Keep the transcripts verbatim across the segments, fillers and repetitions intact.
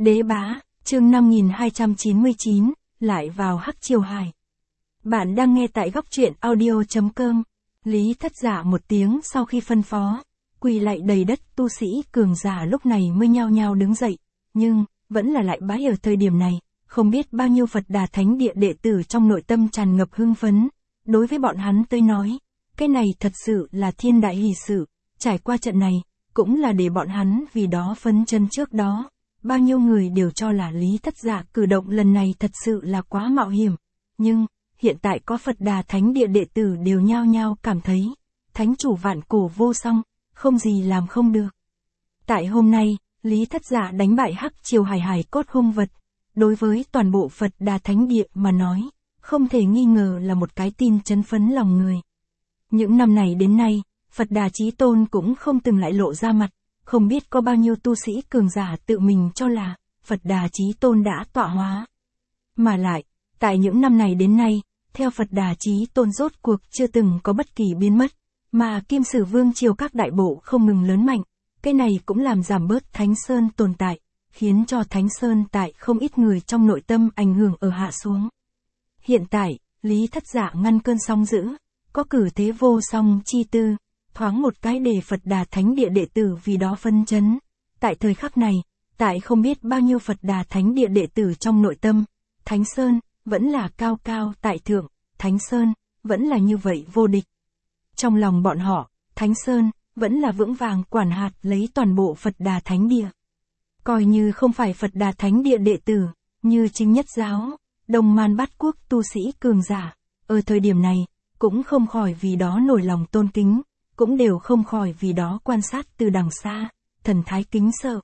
Đế bá, chương năm nghìn hai trăm chín mươi chín, lại vào Hắc Triều Hải. Bạn đang nghe tại góc truyện audio chấm com. Lý Thất Giả một tiếng sau khi phân phó, quỳ lạy đầy đất, tu sĩ cường giả lúc này mới nhao nhao đứng dậy, nhưng vẫn là lại bái ở thời điểm này, không biết bao nhiêu Phật Đà Thánh Địa đệ tử trong nội tâm tràn ngập hưng phấn. Đối với bọn hắn tới nói, cái này thật sự là thiên đại hỷ sự, trải qua trận này, cũng là để bọn hắn vì đó phấn chân. Trước đó, bao nhiêu người đều cho là Lý Thất Giả cử động lần này thật sự là quá mạo hiểm, nhưng hiện tại có Phật Đà Thánh Địa đệ tử đều nhao nhao cảm thấy, Thánh chủ vạn cổ vô song, không gì làm không được. Tại hôm nay, Lý Thất Giả đánh bại Hắc Triều Hải hải cốt hung vật, đối với toàn bộ Phật Đà Thánh Địa mà nói, không thể nghi ngờ là một cái tin chấn phấn lòng người. Những năm này đến nay, Phật Đà Chí Tôn cũng không từng lại lộ ra mặt, không biết có bao nhiêu tu sĩ cường giả tự mình cho là Phật Đà Chí Tôn đã tọa hóa. Mà lại, tại những năm này đến nay, theo Phật Đà Chí Tôn rốt cuộc chưa từng có bất kỳ biến mất, mà Kim Sử Vương triều các đại bộ không ngừng lớn mạnh, cái này cũng làm giảm bớt Thánh Sơn tồn tại, khiến cho Thánh Sơn tại không ít người trong nội tâm ảnh hưởng ở hạ xuống. Hiện tại, Lý Thất Giả ngăn cơn sóng dữ, có cử thế vô song chi tư, thoáng một cái để Phật Đà Thánh Địa đệ tử vì đó phân chấn. Tại thời khắc này, tại không biết bao nhiêu Phật Đà Thánh Địa đệ tử trong nội tâm, Thánh Sơn vẫn là cao cao tại thượng, Thánh Sơn vẫn là như vậy vô địch. Trong lòng bọn họ, Thánh Sơn vẫn là vững vàng quản hạt lấy toàn bộ Phật Đà Thánh Địa. Coi như không phải Phật Đà Thánh Địa đệ tử, như Chính Nhất Giáo, Đông Man Bát Quốc tu sĩ cường giả, ở thời điểm này, cũng không khỏi vì đó nổi lòng tôn kính, cũng đều không khỏi vì đó quan sát từ đằng xa, thần thái kính sợ.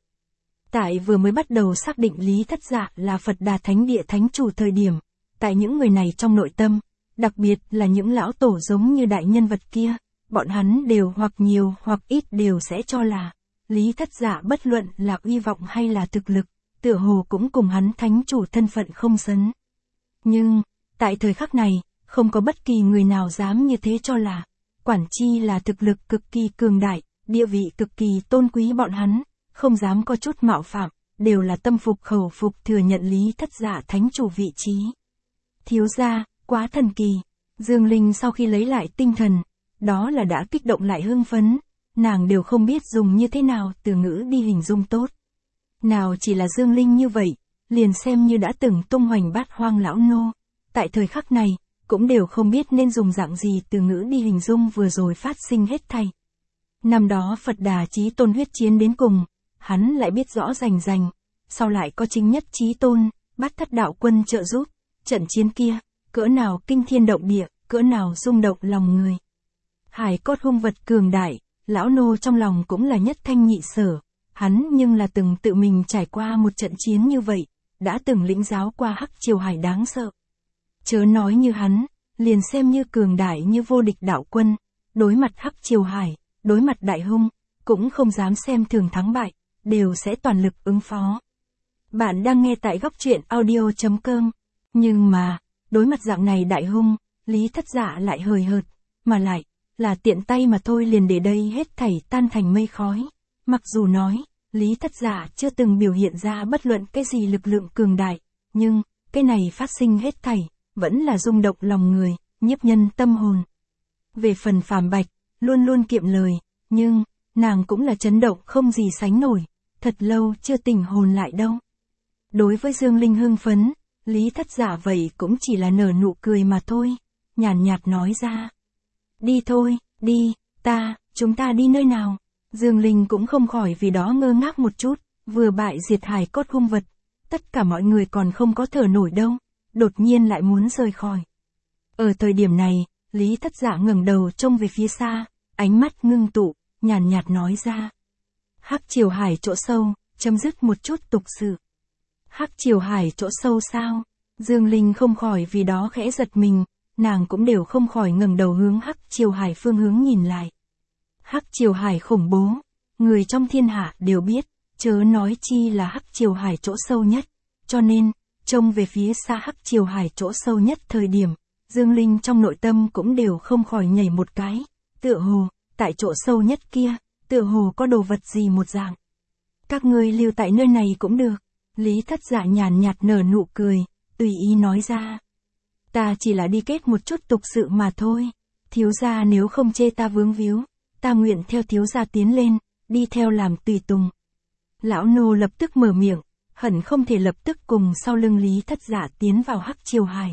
Tại vừa mới bắt đầu xác định Lý Thất Giả là Phật Đà Thánh Địa Thánh chủ thời điểm, tại những người này trong nội tâm, đặc biệt là những lão tổ giống như đại nhân vật kia, bọn hắn đều hoặc nhiều hoặc ít đều sẽ cho là Lý Thất Giả bất luận là uy vọng hay là thực lực, tựa hồ cũng cùng hắn thánh chủ thân phận không sánh. Nhưng, tại thời khắc này, không có bất kỳ người nào dám như thế cho là, quản chi là thực lực cực kỳ cường đại, địa vị cực kỳ tôn quý, bọn hắn, không dám có chút mạo phạm, đều là tâm phục khẩu phục thừa nhận Lý Thất Giả thánh chủ vị trí. Thiếu gia, quá thần kỳ. Dương Linh sau khi lấy lại tinh thần, đó là đã kích động lại hưng phấn, nàng đều không biết dùng như thế nào từ ngữ đi hình dung tốt. Nào chỉ là Dương Linh như vậy, liền xem như đã từng tung hoành bát hoang lão nô, tại thời khắc này, cũng đều không biết nên dùng dạng gì từ ngữ đi hình dung vừa rồi phát sinh hết thảy. Năm đó Phật Đà Chí Tôn huyết chiến đến cùng, hắn lại biết rõ rành rành, sau lại có Chính Nhất Chí Tôn, Bát Thất Đạo Quân trợ giúp, trận chiến kia, cỡ nào kinh thiên động địa, cỡ nào rung động lòng người. Hải cốt hung vật cường đại, lão nô trong lòng cũng là nhất thanh nhị sở, hắn nhưng là từng tự mình trải qua một trận chiến như vậy, đã từng lĩnh giáo qua Hắc Triều Hải đáng sợ. Chớ nói như hắn, liền xem như cường đại như vô địch đạo quân, đối mặt Hắc Triều Hải, đối mặt đại hung, cũng không dám xem thường thắng bại, đều sẽ toàn lực ứng phó. Bạn đang nghe tại góc truyện audio chấm com. Nhưng mà, đối mặt dạng này đại hung, Lý Thất Giả lại hời hợt, mà lại, là tiện tay mà thôi liền để đây hết thảy tan thành mây khói. Mặc dù nói, Lý Thất Giả chưa từng biểu hiện ra bất luận cái gì lực lượng cường đại, nhưng, cái này phát sinh hết thảy, vẫn là rung động lòng người, nhiếp nhân tâm hồn. Về phần Phàm Bạch, luôn luôn kiệm lời, nhưng, nàng cũng là chấn động không gì sánh nổi, thật lâu chưa tỉnh hồn lại đâu. Đối với Dương Linh hưng phấn, Lý Thất Giả vậy cũng chỉ là nở nụ cười mà thôi, nhàn nhạt, nhạt nói ra. Đi thôi, đi, ta, chúng ta đi nơi nào? Dương Linh cũng không khỏi vì đó ngơ ngác một chút, vừa bại diệt hải cốt hung vật, tất cả mọi người còn không có thở nổi đâu, đột nhiên lại muốn rời khỏi. Ở thời điểm này, Lý Thất Giả ngẩng đầu trông về phía xa, ánh mắt ngưng tụ, nhàn nhạt, nhạt nói ra. Hắc Triều Hải chỗ sâu, chấm dứt một chút tục sự. Hắc Triều Hải chỗ sâu sao? Dương Linh không khỏi vì đó khẽ giật mình, nàng cũng đều không khỏi ngẩng đầu hướng Hắc Triều Hải phương hướng nhìn lại. Hắc Triều Hải khủng bố, người trong thiên hạ đều biết, chớ nói chi là Hắc Triều Hải chỗ sâu nhất, cho nên, trông về phía xa Hắc Triều Hải chỗ sâu nhất thời điểm, Dương Linh trong nội tâm cũng đều không khỏi nhảy một cái, tựa hồ, tại chỗ sâu nhất kia, tựa hồ có đồ vật gì một dạng. Các ngươi lưu tại nơi này cũng được. Lý Thất Dạ nhàn nhạt nở nụ cười, tùy ý nói ra. Ta chỉ là đi kết một chút tục sự mà thôi. Thiếu gia nếu không chê ta vướng víu, ta nguyện theo thiếu gia tiến lên, đi theo làm tùy tùng. Lão nô lập tức mở miệng, hẳn không thể lập tức cùng sau lưng Lý Thất Dạ tiến vào Hắc Triều Hải.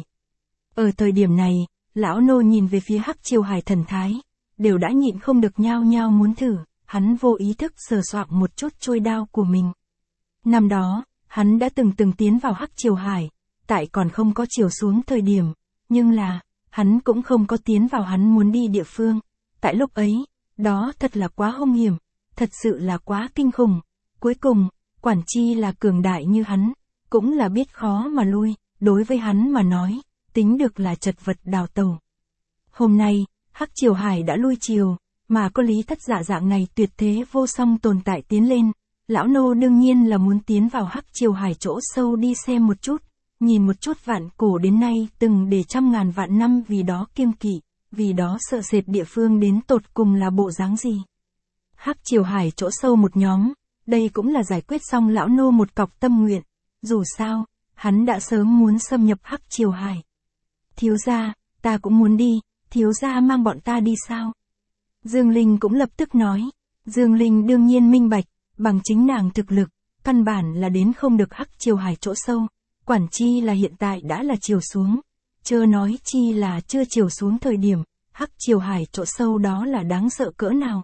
Ở thời điểm này, lão nô nhìn về phía Hắc Triều Hải thần thái, đều đã nhịn không được nhao nhao muốn thử, hắn vô ý thức sờ soạng một chút trôi đao của mình. Năm đó, hắn đã từng từng tiến vào Hắc Triều Hải, tại còn không có chiều xuống thời điểm, nhưng là, hắn cũng không có tiến vào hắn muốn đi địa phương. Tại lúc ấy, đó thật là quá hung hiểm, thật sự là quá kinh khủng. Cuối cùng, quản chi là cường đại như hắn, cũng là biết khó mà lui, đối với hắn mà nói, tính được là chật vật đào tẩu. Hôm nay, Hắc Triều Hải đã lui chiều, mà có Lý Thất Dạ dạng này tuyệt thế vô song tồn tại tiến lên, lão nô đương nhiên là muốn tiến vào Hắc Triều Hải chỗ sâu đi xem một chút, nhìn một chút vạn cổ đến nay từng để trăm ngàn vạn năm vì đó kiêng kỵ, vì đó sợ sệt địa phương đến tột cùng là bộ dáng gì. Hắc Triều Hải chỗ sâu một nhóm, đây cũng là giải quyết xong lão nô một cọc tâm nguyện, dù sao, hắn đã sớm muốn xâm nhập Hắc Triều Hải. Thiếu gia, ta cũng muốn đi, thiếu gia mang bọn ta đi sao? Dương Linh cũng lập tức nói, Dương Linh đương nhiên minh bạch, bằng chính nàng thực lực, căn bản là đến không được Hắc Triều Hải chỗ sâu, quản chi là hiện tại đã là chiều xuống, chớ nói chi là chưa chiều xuống thời điểm, Hắc Triều Hải chỗ sâu đó là đáng sợ cỡ nào.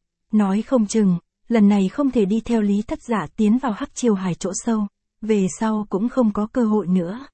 Nói không chừng, lần này không thể đi theo Lý Thất Dạ tiến vào Hắc Triều Hải chỗ sâu, về sau cũng không có cơ hội nữa.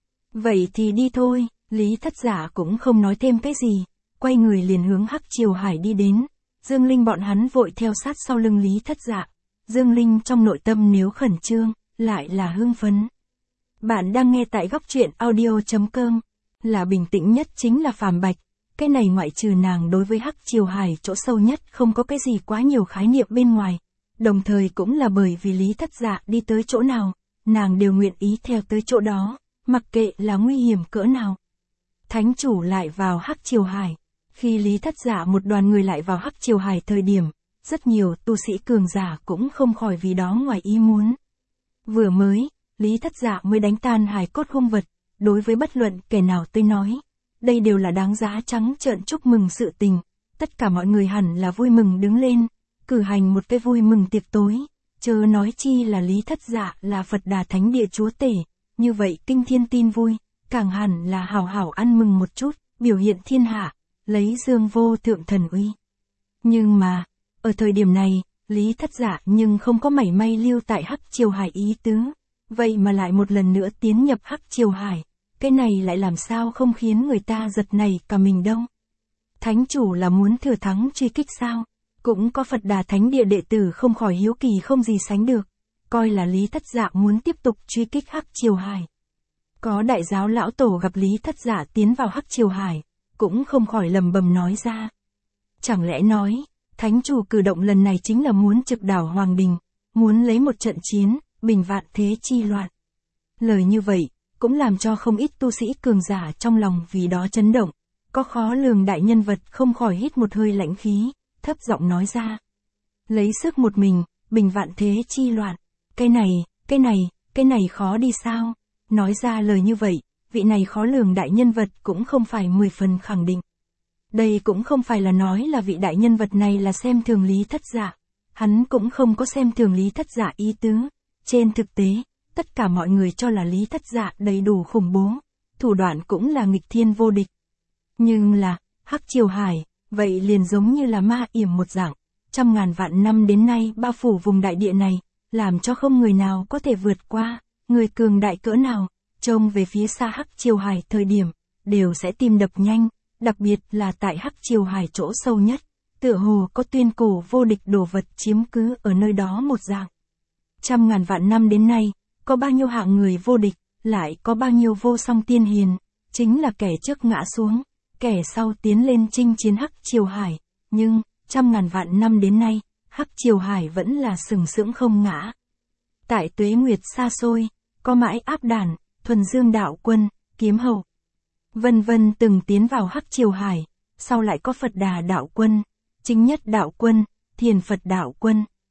Vậy thì đi thôi, Lý Thất Dạ cũng không nói thêm cái gì, quay người liền hướng Hắc Triều Hải đi đến, Dương Linh bọn hắn vội theo sát sau lưng Lý Thất Dạ. Dương Linh trong nội tâm nếu khẩn trương, lại là hưng phấn. Bạn đang nghe tại góc truyện audio chấm com, là bình tĩnh nhất chính là Phàm Bạch, cái này ngoại trừ nàng đối với Hắc Triều Hải chỗ sâu nhất không có cái gì quá nhiều khái niệm bên ngoài, đồng thời cũng là bởi vì Lý Thất Dạ đi tới chỗ nào, nàng đều nguyện ý theo tới chỗ đó, mặc kệ là nguy hiểm cỡ nào. Thánh chủ lại vào Hắc Triều Hải, khi Lý Thất Dạ một đoàn người lại vào Hắc Triều Hải thời điểm, rất nhiều tu sĩ cường giả cũng không khỏi vì đó ngoài ý muốn. Vừa mới, Lý Thất Dạ mới đánh tan hài cốt hung vật, đối với bất luận kẻ nào tôi nói, đây đều là đáng giá trắng trợn chúc mừng sự tình, tất cả mọi người hẳn là vui mừng đứng lên, cử hành một cái vui mừng tiệc tối, chớ nói chi là Lý Thất Dạ là Phật Đà Thánh Địa chúa tể, như vậy kinh thiên tin vui, càng hẳn là hào hào ăn mừng một chút, biểu hiện thiên hạ, lấy dương vô thượng thần uy. Nhưng mà, ở thời điểm này, Lý Thất Dạ nhưng không có mảy may lưu tại Hắc Triều Hải ý tứ, vậy mà lại một lần nữa tiến nhập Hắc Triều Hải, cái này lại làm sao không khiến người ta giật nảy cả mình đâu. Thánh chủ là muốn thừa thắng truy kích sao? Cũng có Phật Đà Thánh Địa đệ tử không khỏi hiếu kỳ không gì sánh được, coi là Lý Thất Dạ muốn tiếp tục truy kích Hắc Triều Hải. Có đại giáo lão tổ gặp Lý Thất Dạ tiến vào Hắc Triều Hải, cũng không khỏi lầm bầm nói ra. Chẳng lẽ nói, Thánh chủ cử động lần này chính là muốn trực đảo Hoàng Đình, muốn lấy một trận chiến, bình vạn thế chi loạn. Lời như vậy, cũng làm cho không ít tu sĩ cường giả trong lòng vì đó chấn động, có khó lường đại nhân vật không khỏi hít một hơi lãnh khí, thấp giọng nói ra. Lấy sức một mình, bình vạn thế chi loạn, cái này, cái này, cái này khó đi sao? Nói ra lời như vậy, vị này khó lường đại nhân vật cũng không phải mười phần khẳng định. Đây cũng không phải là nói là vị đại nhân vật này là xem thường Lý Thất Dạ, hắn cũng không có xem thường Lý Thất Dạ ý tứ. Trên thực tế, tất cả mọi người cho là Lý Thất Dạ đầy đủ khủng bố, thủ đoạn cũng là nghịch thiên vô địch. Nhưng là, Hắc Triều Hải, vậy liền giống như là ma yểm một dạng, trăm ngàn vạn năm đến nay bao phủ vùng đại địa này, làm cho không người nào có thể vượt qua, người cường đại cỡ nào, trông về phía xa Hắc Triều Hải thời điểm, đều sẽ tim đập nhanh, đặc biệt là tại Hắc Triều Hải chỗ sâu nhất, tựa hồ có tuyên cổ vô địch đồ vật chiếm cứ ở nơi đó một dạng. Trăm ngàn vạn năm đến nay, có bao nhiêu hạng người vô địch, lại có bao nhiêu vô song tiên hiền, chính là kẻ trước ngã xuống, kẻ sau tiến lên chinh chiến Hắc Triều Hải, nhưng, trăm ngàn vạn năm đến nay, Hắc Triều Hải vẫn là sừng sững không ngã. Tại tuế nguyệt xa xôi, có mãi áp đàn, thuần dương đạo quân, kiếm hầu, vân vân từng tiến vào Hắc Triều Hải, sau lại có Phật Đà đạo quân, chính nhất đạo quân, thiền Phật đạo quân.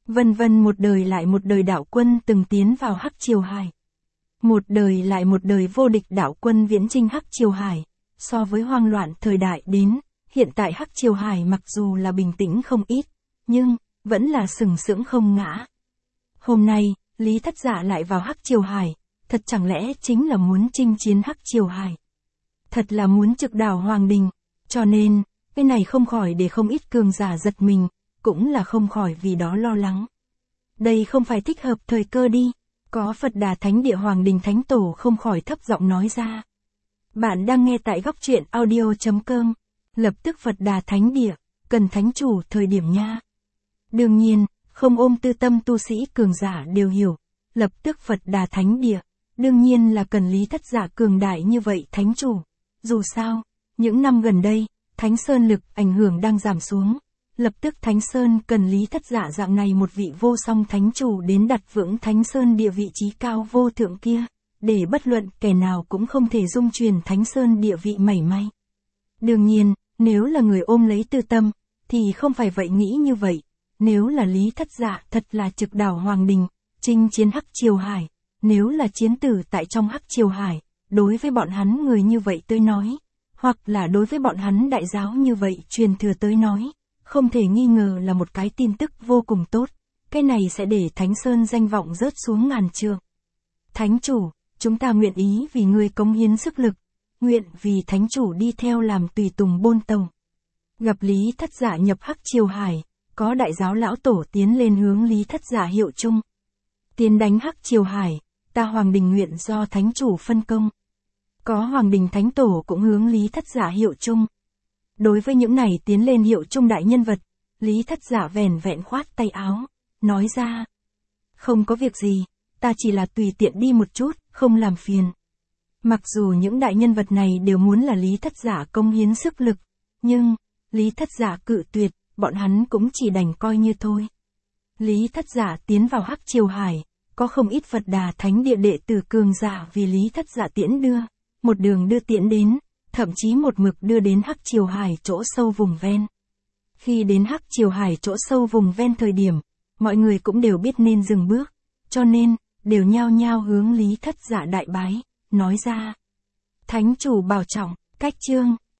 Vân vân một đời lại một đời đạo quân từng tiến vào Hắc Triều Hải. Một đời lại một đời vô địch đạo quân viễn chinh Hắc Triều Hải. So với hoang loạn thời đại đến, hiện tại Hắc Triều Hải mặc dù là bình tĩnh không ít, nhưng vẫn là sừng sững không ngã. Hôm nay, Lý Thất Dạ lại vào Hắc Triều Hải, thật chẳng lẽ chính là muốn chinh chiến Hắc Triều Hải. Thật là muốn trực đảo Hoàng Đình, cho nên, cái này không khỏi để không ít cường giả giật mình, cũng là không khỏi vì đó lo lắng. Đây không phải thích hợp thời cơ đi, có Phật Đà Thánh Địa Hoàng Đình Thánh Tổ không khỏi thấp giọng nói ra. Bạn đang nghe tại góc truyện audio.com, lập tức Phật Đà Thánh Địa, cần Thánh Chủ thời điểm nha. Đương nhiên, không ôm tư tâm tu sĩ cường giả đều hiểu, lập tức Phật Đà Thánh Địa, đương nhiên là cần Lý Thất Dạ cường đại như vậy Thánh Chủ. Dù sao, những năm gần đây, Thánh Sơn lực ảnh hưởng đang giảm xuống, lập tức Thánh Sơn cần Lý Thất Dạ dạng này một vị vô song Thánh Chủ đến đặt vững Thánh Sơn địa vị trí cao vô thượng kia, để bất luận kẻ nào cũng không thể dung truyền Thánh Sơn địa vị mảy may. Đương nhiên, nếu là người ôm lấy tư tâm, thì không phải vậy nghĩ như vậy. Nếu là Lý Thất Dạ thật là trực đảo Hoàng Đình, chinh chiến Hắc Triều Hải, nếu là chiến tử tại trong Hắc Triều Hải, đối với bọn hắn người như vậy tới nói, hoặc là đối với bọn hắn đại giáo như vậy truyền thừa tới nói, không thể nghi ngờ là một cái tin tức vô cùng tốt, cái này sẽ để Thánh Sơn danh vọng rớt xuống ngàn trượng. Thánh Chủ, chúng ta nguyện ý vì ngươi cống hiến sức lực, nguyện vì Thánh Chủ đi theo làm tùy tùng bôn tàu. Gặp Lý Thất Dạ nhập Hắc Triều Hải, có đại giáo lão tổ tiến lên hướng Lý Thất Dạ hiệu chung. Tiến đánh Hắc Triều Hải, ta Hoàng Đình nguyện do Thánh Chủ phân công. Có Hoàng Đình Thánh Tổ cũng hướng Lý Thất Dạ hiệu chung. Đối với những này tiến lên hiệu chung đại nhân vật, Lý Thất Dạ vẻn vẹn khoát tay áo, nói ra. Không có việc gì, ta chỉ là tùy tiện đi một chút, không làm phiền. Mặc dù những đại nhân vật này đều muốn là Lý Thất Dạ công hiến sức lực, nhưng, Lý Thất Dạ cự tuyệt, bọn hắn cũng chỉ đành coi như thôi. Lý Thất Dạ tiến vào Hắc Triều Hải, có không ít Phật Đà Thánh Địa đệ tử cường giả vì Lý Thất Dạ tiễn đưa, một đường đưa tiễn đến, thậm chí một mực đưa đến Hắc Triều Hải chỗ sâu vùng ven. Khi đến Hắc Triều Hải chỗ sâu vùng ven thời điểm, mọi người cũng đều biết nên dừng bước, cho nên, đều nhao nhao hướng Lý Thất Dạ đại bái, nói ra. Thánh Chủ bảo trọng, cách chương.